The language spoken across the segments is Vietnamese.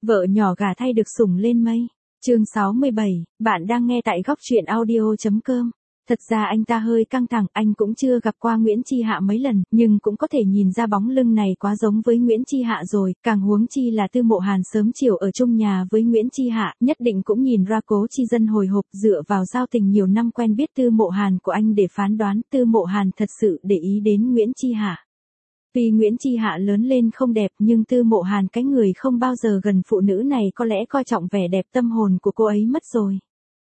Vợ nhỏ gả thay được sủng lên mây. Chương 67, bạn đang nghe tại góc truyện audio.com. Thật ra anh ta hơi căng thẳng, anh cũng chưa gặp qua Nguyễn Chi Hạ mấy lần, nhưng cũng có thể nhìn ra bóng lưng này quá giống với Nguyễn Chi Hạ rồi, càng huống chi là Tư Mộ Hàn sớm chiều ở chung nhà với Nguyễn Chi Hạ, nhất định cũng nhìn ra Cố Chi Dân hồi hộp dựa vào giao tình nhiều năm quen biết Tư Mộ Hàn của anh để phán đoán Tư Mộ Hàn thật sự để ý đến Nguyễn Chi Hạ. Vì Nguyễn Chi Hạ lớn lên không đẹp nhưng Tư Mộ Hàn cái người không bao giờ gần phụ nữ này có lẽ coi trọng vẻ đẹp tâm hồn của cô ấy mất rồi.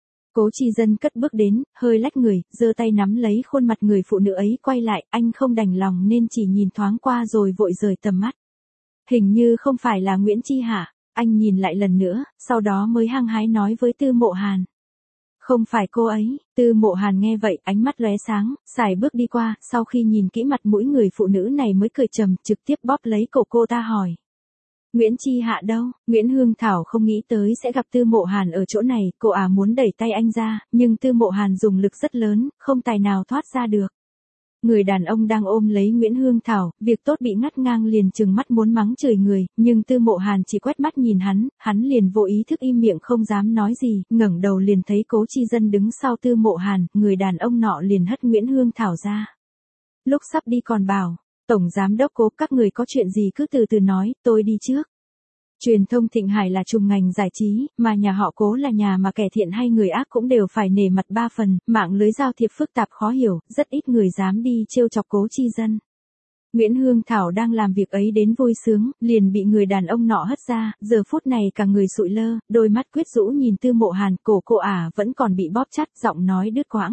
Cố Chi Dân cất bước đến, hơi lách người, giơ tay nắm lấy khuôn mặt người phụ nữ ấy quay lại, anh không đành lòng nên chỉ nhìn thoáng qua rồi vội rời tầm mắt. Hình như không phải là Nguyễn Chi Hạ, anh nhìn lại lần nữa, sau đó mới hăng hái nói với Tư Mộ Hàn. Không phải cô ấy. Tư Mộ Hàn nghe vậy, ánh mắt lóe sáng, sải bước đi qua, sau khi nhìn kỹ mặt mũi người phụ nữ này mới cười trầm, trực tiếp bóp lấy cổ cô ta hỏi. Nguyễn Chi Hạ đâu? Nguyễn Hương Thảo không nghĩ tới sẽ gặp Tư Mộ Hàn ở chỗ này, cô muốn đẩy tay anh ra, nhưng Tư Mộ Hàn dùng lực rất lớn, không tài nào thoát ra được. Người đàn ông đang ôm lấy Nguyễn Hương Thảo, việc tốt bị ngắt ngang liền trừng mắt muốn mắng chửi người, nhưng Tư Mộ Hàn chỉ quét mắt nhìn hắn liền vô ý thức im miệng không dám nói gì, ngẩng đầu liền thấy Cố Chi Dân đứng sau Tư Mộ Hàn, người đàn ông nọ liền hất Nguyễn Hương Thảo ra. Lúc sắp đi còn bảo, Tổng Giám Đốc Cố, các người có chuyện gì cứ từ từ nói, tôi đi trước. Truyền thông Thịnh Hải là trùm ngành giải trí, mà nhà họ Cố là nhà mà kẻ thiện hay người ác cũng đều phải nể mặt ba phần, mạng lưới giao thiệp phức tạp khó hiểu, rất ít người dám đi trêu chọc Cố Chi Dân. Nguyễn Hương Thảo đang làm việc ấy đến vui sướng, liền bị người đàn ông nọ hất ra, giờ phút này cả người sụi lơ, đôi mắt quyết rũ nhìn Tư Mộ Hàn, cổ cô vẫn còn bị bóp chặt, giọng nói đứt quãng.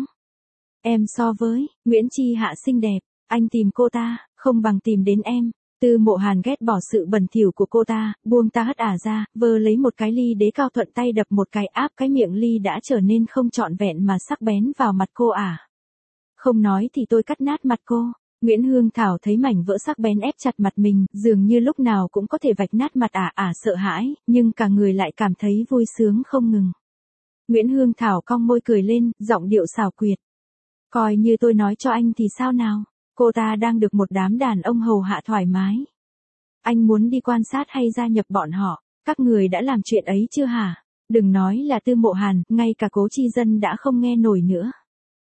Em so với Nguyễn Chi Hạ xinh đẹp, anh tìm cô ta, không bằng tìm đến em. Tư Mộ Hàn ghét bỏ sự bẩn thỉu của cô ta, buông ta hất ra, vơ lấy một cái ly đế cao thuận tay đập một cái áp cái miệng ly đã trở nên không trọn vẹn mà sắc bén vào mặt cô Không nói thì tôi cắt nát mặt cô. Nguyễn Hương Thảo thấy mảnh vỡ sắc bén ép chặt mặt mình, dường như lúc nào cũng có thể vạch nát mặt sợ hãi, nhưng cả người lại cảm thấy vui sướng không ngừng. Nguyễn Hương Thảo cong môi cười lên, giọng điệu xảo quyệt. Coi như tôi nói cho anh thì sao nào? Cô ta đang được một đám đàn ông hầu hạ thoải mái. Anh muốn đi quan sát hay gia nhập bọn họ? Các người đã làm chuyện ấy chưa hả? Đừng nói là Tư Mộ Hàn, ngay cả Cố Chi Dân đã không nghe nổi nữa.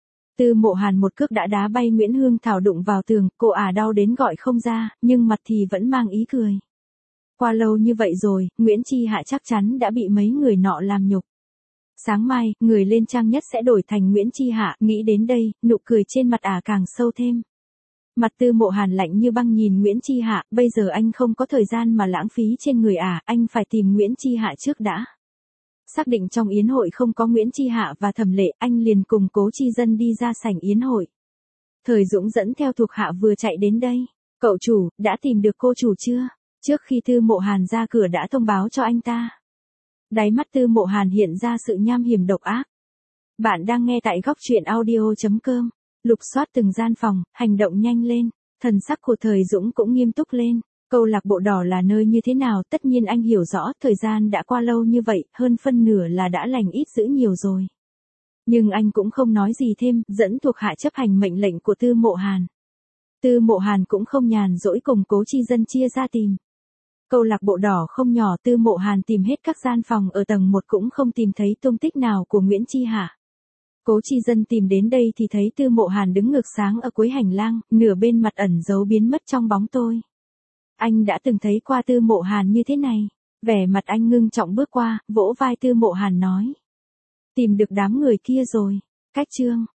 Tư Mộ Hàn một cước đã đá bay Nguyễn Hương Thảo đụng vào tường, cô đau đến gọi không ra, nhưng mặt thì vẫn mang ý cười. Qua lâu như vậy rồi, Nguyễn Chi Hạ chắc chắn đã bị mấy người nọ làm nhục. Sáng mai, người lên trang nhất sẽ đổi thành Nguyễn Chi Hạ, nghĩ đến đây, nụ cười trên mặt càng sâu thêm. Mặt Tư Mộ Hàn lạnh như băng nhìn Nguyễn Chi Hạ, bây giờ anh không có thời gian mà lãng phí trên người anh phải tìm Nguyễn Chi Hạ trước đã. Xác định trong yến hội không có Nguyễn Chi Hạ và Thẩm Lệ, anh liền cùng Cố Chi Dân đi ra sảnh yến hội. Thời Dũng dẫn theo thuộc hạ vừa chạy đến đây. Cậu chủ, đã tìm được cô chủ chưa? Trước khi Tư Mộ Hàn ra cửa đã thông báo cho anh ta. Đáy mắt Tư Mộ Hàn hiện ra sự nham hiểm độc ác. Bạn đang nghe tại góc truyện audio.com. Lục soát từng gian phòng, hành động nhanh lên, thần sắc của Thời Dũng cũng nghiêm túc lên. Câu lạc bộ đỏ là nơi như thế nào, tất nhiên anh hiểu rõ, thời gian đã qua lâu như vậy, hơn phân nửa là đã lành ít dữ nhiều rồi. Nhưng anh cũng không nói gì thêm, dẫn thuộc hạ chấp hành mệnh lệnh của Tư Mộ Hàn. Tư Mộ Hàn cũng không nhàn rỗi cùng Cố Chi Dân chia ra tìm. Câu lạc bộ đỏ không nhỏ, Tư Mộ Hàn tìm hết các gian phòng ở tầng 1 cũng không tìm thấy tung tích nào của Nguyễn Chi Hạ. Cố Chi Dân tìm đến đây thì thấy Tư Mộ Hàn đứng ngược sáng ở cuối hành lang, nửa bên mặt ẩn giấu biến mất trong bóng tối. Anh đã từng thấy qua Tư Mộ Hàn như thế này. Vẻ mặt anh ngưng trọng bước qua, vỗ vai Tư Mộ Hàn nói. Tìm được đám người kia rồi. Cách chương.